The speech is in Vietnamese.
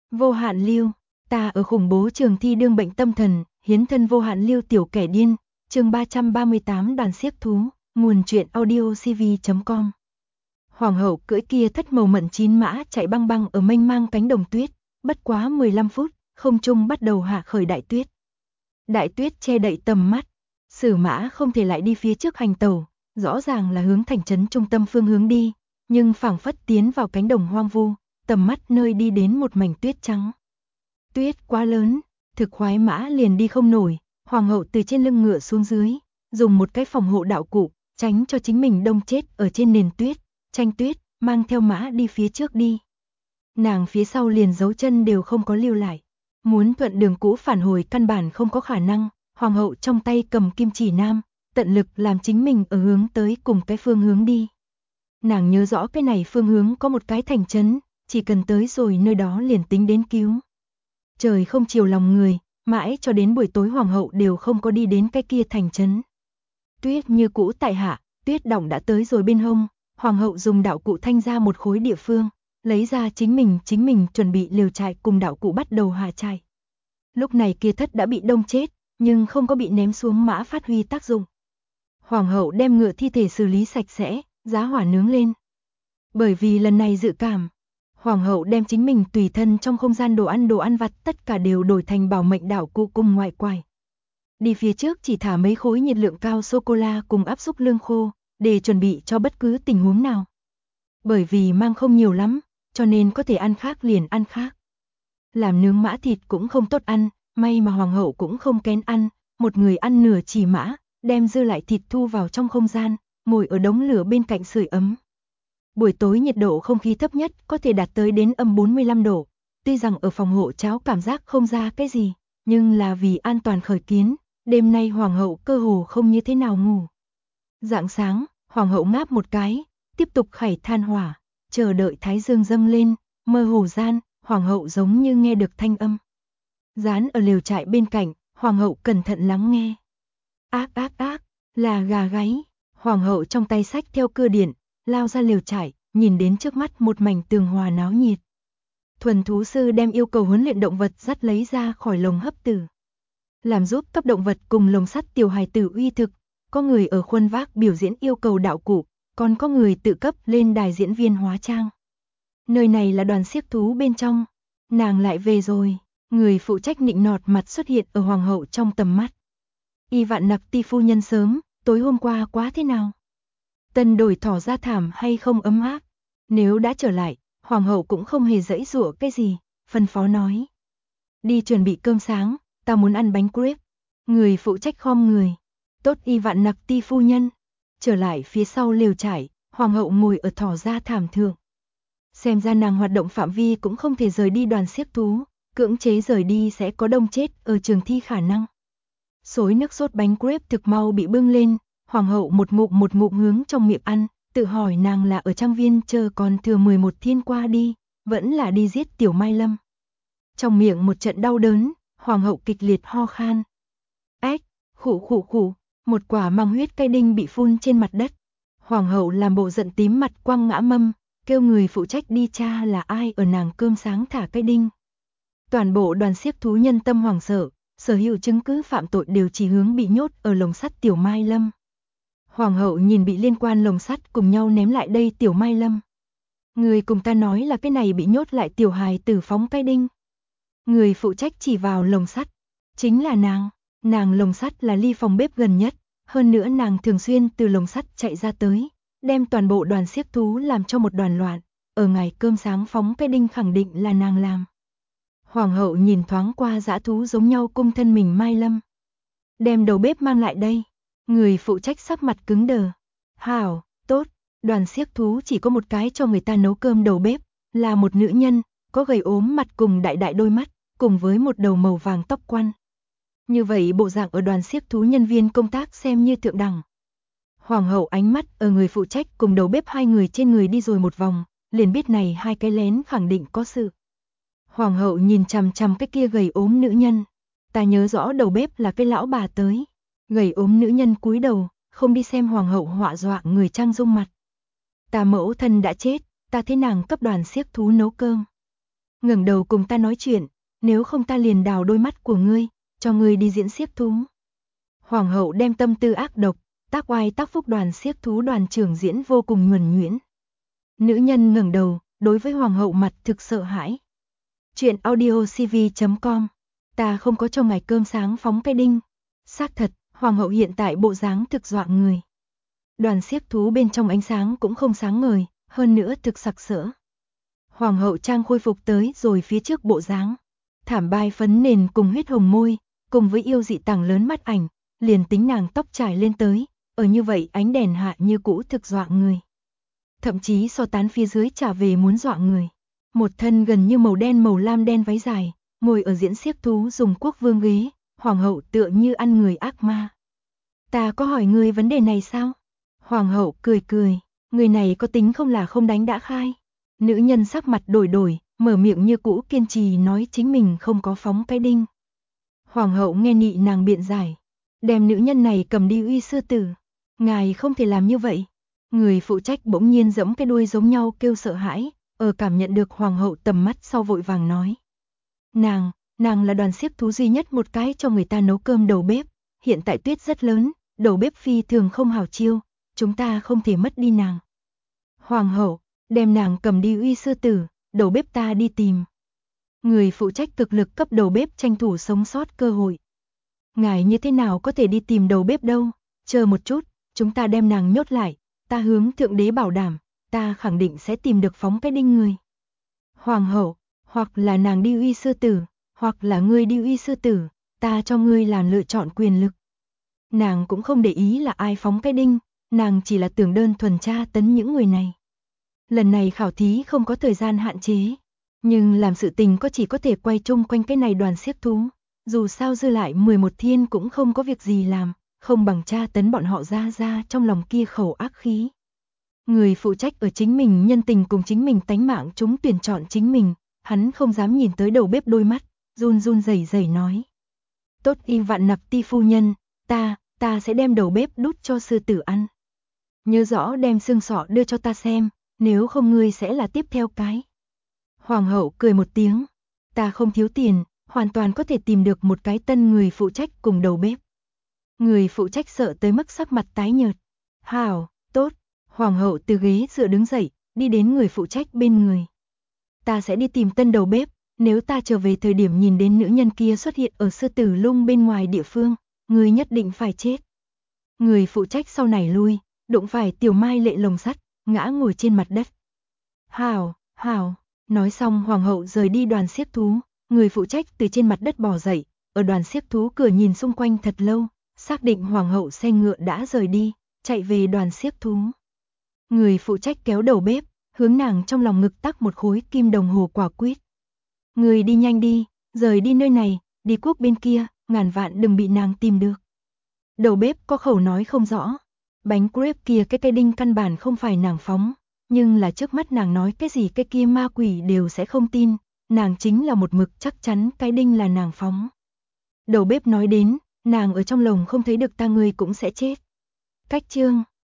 Vô hạn lưu, ta ở khủng bố trường thi đương bệnh tâm thần, hiến thân vô hạn lưu tiểu kẻ điên, chương 338 đoàn xiếc thú, nguồn truyện audiocv.com. Hoàng hậu cưỡi kia thất màu mận chín mã chạy băng băng ở mênh mang cánh đồng tuyết, bất quá 15 phút, không trung bắt đầu hạ khởi đại tuyết. Đại tuyết che đậy tầm mắt, Sử mã không thể lại đi phía trước hành tẩu, rõ ràng là hướng thành trấn trung tâm phương hướng đi, nhưng phảng phất tiến vào cánh đồng hoang vu, tầm mắt nơi đi đến một mảnh tuyết trắng. Tuyết quá lớn, thực khoái mã liền đi không nổi, hoàng hậu từ trên lưng ngựa xuống dưới, dùng một cái phòng hộ đạo cụ, tránh cho chính mình đông chết ở trên nền tuyết, tranh tuyết, mang theo mã đi phía trước đi. Nàng phía sau liền dấu chân đều không có lưu lại, muốn thuận đường cũ phản hồi căn bản không có khả năng, hoàng hậu trong tay cầm kim chỉ nam, tận lực làm chính mình ở hướng tới cùng cái phương hướng đi. Nàng nhớ rõ cái này phương hướng có một cái thành trấn, chỉ cần tới rồi nơi đó liền tính đến cứu. Trời không chiều lòng người, mãi cho đến buổi tối hoàng hậu đều không có đi đến cái kia thành trấn. Tuyết như cũ tại hạ, tuyết đọng đã tới rồi bên hông, hoàng hậu dùng đạo cụ thanh ra một khối địa phương, lấy ra chính mình chuẩn bị liều trại cùng đạo cụ bắt đầu hạ trại. Lúc này kia thất đã bị đông chết, nhưng không có bị ném xuống mã phát huy tác dụng. Hoàng hậu đem ngựa thi thể xử lý sạch sẽ, giá hỏa nướng lên. Bởi vì lần này dự cảm, hoàng hậu đem chính mình tùy thân trong không gian đồ ăn vặt tất cả đều đổi thành bảo mệnh đạo cụ cùng ngoại quải. Đi phía trước chỉ thả mấy khối nhiệt lượng cao sô-cô-la cùng áp xúc lương khô, để chuẩn bị cho bất cứ tình huống nào. Bởi vì mang không nhiều lắm, cho nên có thể ăn khác liền ăn khác. Làm nướng mã thịt cũng không tốt ăn, may mà hoàng hậu cũng không kén ăn, một người ăn nửa chỉ mã, đem dư lại thịt thu vào trong không gian, ngồi ở đống lửa bên cạnh sưởi ấm. Buổi tối nhiệt độ không khí thấp nhất có thể đạt tới đến âm 45 độ, tuy rằng ở phòng hộ cháo cảm giác không ra cái gì, nhưng là vì an toàn khởi kiến, đêm nay hoàng hậu cơ hồ không như thế nào ngủ. Rạng sáng, hoàng hậu ngáp một cái, tiếp tục khải than hỏa, chờ đợi thái dương dâng lên, mơ hồ gian, hoàng hậu giống như nghe được thanh âm. Dán ở lều trại bên cạnh, hoàng hậu cẩn thận lắng nghe. Ác ác ác, là gà gáy, hoàng hậu trong tay xách theo cưa điện, lao ra lều trại, nhìn đến trước mắt một mảnh tường hòa náo nhiệt. Thuần thú sư đem yêu cầu huấn luyện động vật dắt lấy ra khỏi lồng hấp tử. Làm giúp cấp động vật cùng lồng sắt tiểu hài tử uy thực, có người ở khuôn vác biểu diễn yêu cầu đạo cụ, còn có người tự cấp lên đài diễn viên hóa trang. Nơi này là đoàn xiếc thú bên trong, nàng lại về rồi, người phụ trách nịnh nọt mặt xuất hiện ở hoàng hậu trong tầm mắt. Y Vạn Nặc Ti phu nhân sớm, tối hôm qua quá thế nào? Tân đổi thỏ ra thảm hay không ấm áp? Nếu đã trở lại, hoàng hậu cũng không hề giãy giụa cái gì, phân phó nói. Đi chuẩn bị cơm sáng, ta muốn ăn bánh crepe. Người phụ trách khom người. Tốt Y Vạn Nặc Ti phu nhân. Trở lại phía sau lều trại, hoàng hậu ngồi ở thỏ ra thảm thượng. Xem ra nàng hoạt động phạm vi cũng không thể rời đi đoàn xiếc thú, cưỡng chế rời đi sẽ có đông chết ở trường thi khả năng. Xối nước sốt bánh crepe thực mau bị bưng lên, hoàng hậu một ngụm hướng trong miệng ăn, tự hỏi nàng là ở trang viên chờ còn thừa 11 thiên qua đi, vẫn là đi giết tiểu Mai Lâm. Trong miệng một trận đau đớn, hoàng hậu kịch liệt ho khan. Ếch, khụ, một quả mang huyết cây đinh bị phun trên mặt đất. Hoàng hậu làm bộ giận tím mặt quăng ngã mâm, kêu người phụ trách đi tra là ai ở nàng cơm sáng thả cây đinh. Toàn bộ đoàn xiếc thú nhân tâm hoảng sợ, sở hữu chứng cứ phạm tội đều chỉ hướng bị nhốt ở lồng sắt tiểu Mai Lâm. Hoàng hậu nhìn bị liên quan lồng sắt cùng nhau ném lại đây tiểu Mai Lâm. Người cùng ta nói là cái này bị nhốt lại tiểu hài tử phóng cây đinh. Người phụ trách chỉ vào lồng sắt, chính là nàng lồng sắt là ly phòng bếp gần nhất, hơn nữa nàng thường xuyên từ lồng sắt chạy ra tới, đem toàn bộ đoàn xiếc thú làm cho một đoàn loạn, ở ngày cơm sáng phóng cây đinh khẳng định là nàng làm. Hoàng hậu nhìn thoáng qua dã thú giống nhau cung thân mình Mai Lâm. Đem đầu bếp mang lại đây. Người phụ trách sắc mặt cứng đờ. Hảo, tốt, đoàn xiếc thú chỉ có một cái cho người ta nấu cơm đầu bếp, là một nữ nhân, có gầy ốm mặt cùng đại đại đôi mắt, cùng với một đầu màu vàng tóc quăn. Như vậy bộ dạng ở đoàn xiếc thú nhân viên công tác xem như thượng đẳng. Hoàng hậu ánh mắt ở người phụ trách cùng đầu bếp hai người trên người đi rồi một vòng, liền biết này hai cái lén khẳng định có sự. Hoàng hậu nhìn chằm chằm cái kia gầy ốm nữ nhân. Ta nhớ rõ đầu bếp là cái lão bà tới. Gầy ốm nữ nhân cúi đầu, không đi xem hoàng hậu họa dọa người trang dung mặt. Ta mẫu thân đã chết, ta thế nàng cấp đoàn xiếc thú nấu cơm. ngẩng đầu cùng ta nói chuyện, nếu không ta liền đào đôi mắt của ngươi, cho ngươi đi diễn xiếc thú. Hoàng hậu đem tâm tư ác độc, tác oai tác phúc đoàn xiếc thú đoàn trưởng diễn vô cùng nhuần nhuyễn. Nữ nhân ngẩng đầu, đối với hoàng hậu mặt thực sợ hãi. Chuyện audiocv.com. Ta không có cho ngài cơm sáng phóng cái đinh. Xác thật, hoàng hậu hiện tại bộ dáng thực dọa người. Đoàn xiếc thú bên trong ánh sáng cũng không sáng ngời, hơn nữa thực sặc sỡ. Hoàng hậu trang khôi phục tới rồi phía trước bộ dáng, thảm bai phấn nền cùng huyết hồng môi, cùng với yêu dị tảng lớn mắt ảnh, liền tính nàng tóc trải lên tới, ở như vậy ánh đèn hạ như cũ thực dọa người. Thậm chí so tán phía dưới trả về muốn dọa người. Một thân gần như màu đen màu lam đen váy dài, ngồi ở diễn xiếc thú dùng quốc vương ghế, hoàng hậu tựa như ăn người ác ma. Ta có hỏi ngươi vấn đề này sao? Hoàng hậu cười cười, người này có tính không là không đánh đã khai. Nữ nhân sắc mặt đổi đổi, mở miệng như cũ kiên trì nói chính mình không có phóng cái đinh. Hoàng hậu nghe nị nàng biện giải, đem nữ nhân này cầm đi uy sư tử. Ngài không thể làm như vậy. Người phụ trách bỗng nhiên giẫm cái đuôi giống nhau kêu sợ hãi, ở cảm nhận được hoàng hậu tầm mắt sau vội vàng nói. Nàng là đoàn xiếc thú duy nhất một cái cho người ta nấu cơm đầu bếp, hiện tại tuyết rất lớn, đầu bếp phi thường không hảo chiêu, chúng ta không thể mất đi nàng. Hoàng hậu, đem nàng cầm đi uy sư tử, đầu bếp ta đi tìm. Người phụ trách cực lực cấp đầu bếp tranh thủ sống sót cơ hội. Ngài như thế nào có thể đi tìm đầu bếp đâu, chờ một chút, chúng ta đem nàng nhốt lại, ta hướng thượng đế bảo đảm, ta khẳng định sẽ tìm được phóng cái đinh người. Hoàng hậu, hoặc là nàng đi uy sư tử, hoặc là ngươi đi uy sư tử, ta cho ngươi làm lựa chọn quyền lực. Nàng cũng không để ý là ai phóng cái đinh, nàng chỉ là tưởng đơn thuần tra tấn những người này. Lần này khảo thí không có thời gian hạn chế, nhưng làm sự tình chỉ có thể quay chung quanh cái này đoàn xiếc thú, dù sao dư lại 11 thiên cũng không có việc gì làm, không bằng tra tấn bọn họ ra trong lòng kia khẩu ác khí. Người phụ trách ở chính mình nhân tình cùng chính mình tánh mạng chúng tuyển chọn chính mình, hắn không dám nhìn tới đầu bếp đôi mắt, run run rẩy rẩy nói. Tốt y vạn nặc ti phu nhân, ta sẽ đem đầu bếp đút cho sư tử ăn. Nhớ rõ đem xương sọ đưa cho ta xem, nếu không ngươi sẽ là tiếp theo cái. Hoàng hậu cười một tiếng, ta không thiếu tiền, hoàn toàn có thể tìm được một cái tân người phụ trách cùng đầu bếp. Người phụ trách sợ tới mức sắc mặt tái nhợt. Hảo, tốt. Hoàng hậu từ ghế dựa đứng dậy, đi đến người phụ trách bên người. Ta sẽ đi tìm tân đầu bếp, nếu ta trở về thời điểm nhìn đến nữ nhân kia xuất hiện ở sư tử lung bên ngoài địa phương, người nhất định phải chết. Người phụ trách sau này lui, đụng phải tiểu mai lệ lồng sắt, ngã ngồi trên mặt đất. Hảo, nói xong hoàng hậu rời đi đoàn xiếc thú, người phụ trách từ trên mặt đất bò dậy, ở đoàn xiếc thú cửa nhìn xung quanh thật lâu, xác định hoàng hậu xe ngựa đã rời đi, chạy về đoàn xiếc thú. Người phụ trách kéo đầu bếp, hướng nàng trong lòng ngực tắc một khối kim đồng hồ quả quýt. Người đi nhanh đi, rời đi nơi này, đi quốc bên kia, ngàn vạn đừng bị nàng tìm được. Đầu bếp có khẩu nói không rõ, bánh crepe kia cái cây đinh căn bản không phải nàng phóng, nhưng là trước mắt nàng nói cái gì cái kia ma quỷ đều sẽ không tin, nàng chính là một mực chắc chắn cái đinh là nàng phóng. Đầu bếp nói đến, nàng ở trong lồng không thấy được ta ngươi cũng sẽ chết. Cách chương